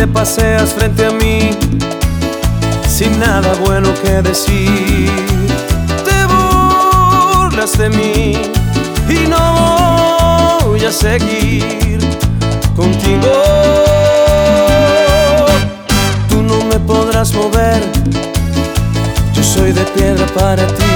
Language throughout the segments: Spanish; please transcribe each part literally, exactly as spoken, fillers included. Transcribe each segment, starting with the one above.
te paseas frente a mí sin nada bueno que decir. Te burlas de mí y no voy a seguir contigo. Tú no me podrás mover, yo soy de piedra para ti.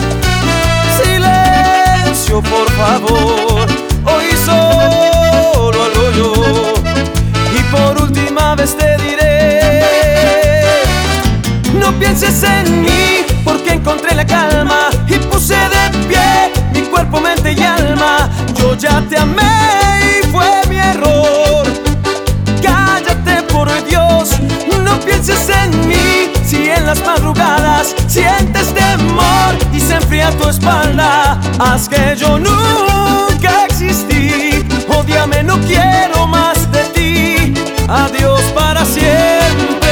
Silencio, por favor, hoy solo hablo yo. Y por última vez te diré: no pienses en mí, porque encontré la calma y puse de pie mi cuerpo, mente y alma. Yo ya te amé y fue mi error. Cállate, por Dios, no pienses en mí. Si en las madrugadas sientes temor y se enfría tu espalda, haz que yo nunca existí. Ódiame, no quiero más de ti. Adiós para siempre.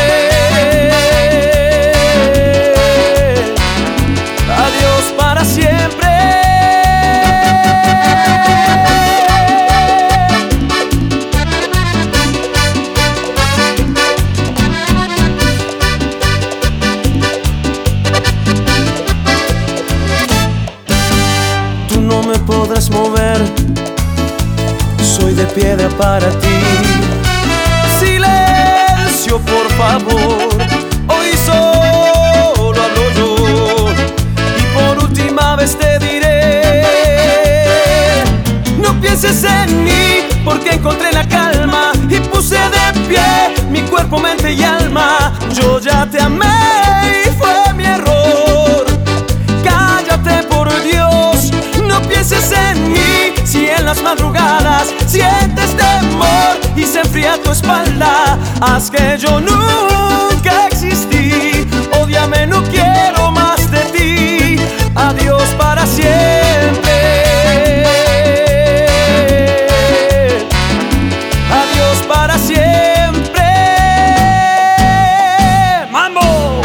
Adiós para siempre. Tú no me podrás mover, soy de piedra para ti. Silencio, por favor, hoy solo hablo yo. Y por última vez te diré: no pienses en mí, porque encontré la calma y puse de pie mi cuerpo, mente y alma. Yo ya te amé y fue mi error. Cállate, por Dios, no pienses en mí. Si en las madrugadas sientes temor y se enfría tu espalda, haz que yo nunca existí. Ódiame, no quiero más de ti. Adiós para siempre. Adiós para siempre. ¡Mambo!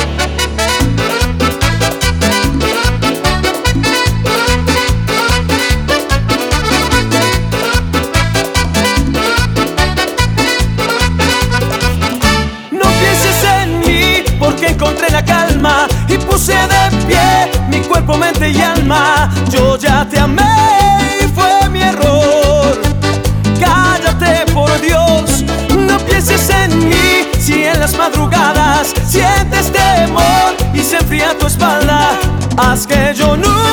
Porque encontré la calma y puse de pie mi cuerpo, mente y alma. Yo ya te amé y fue mi error. Cállate, por Dios, no pienses en mí. Si en las madrugadas sientes temor y se enfría tu espalda, haz que yo no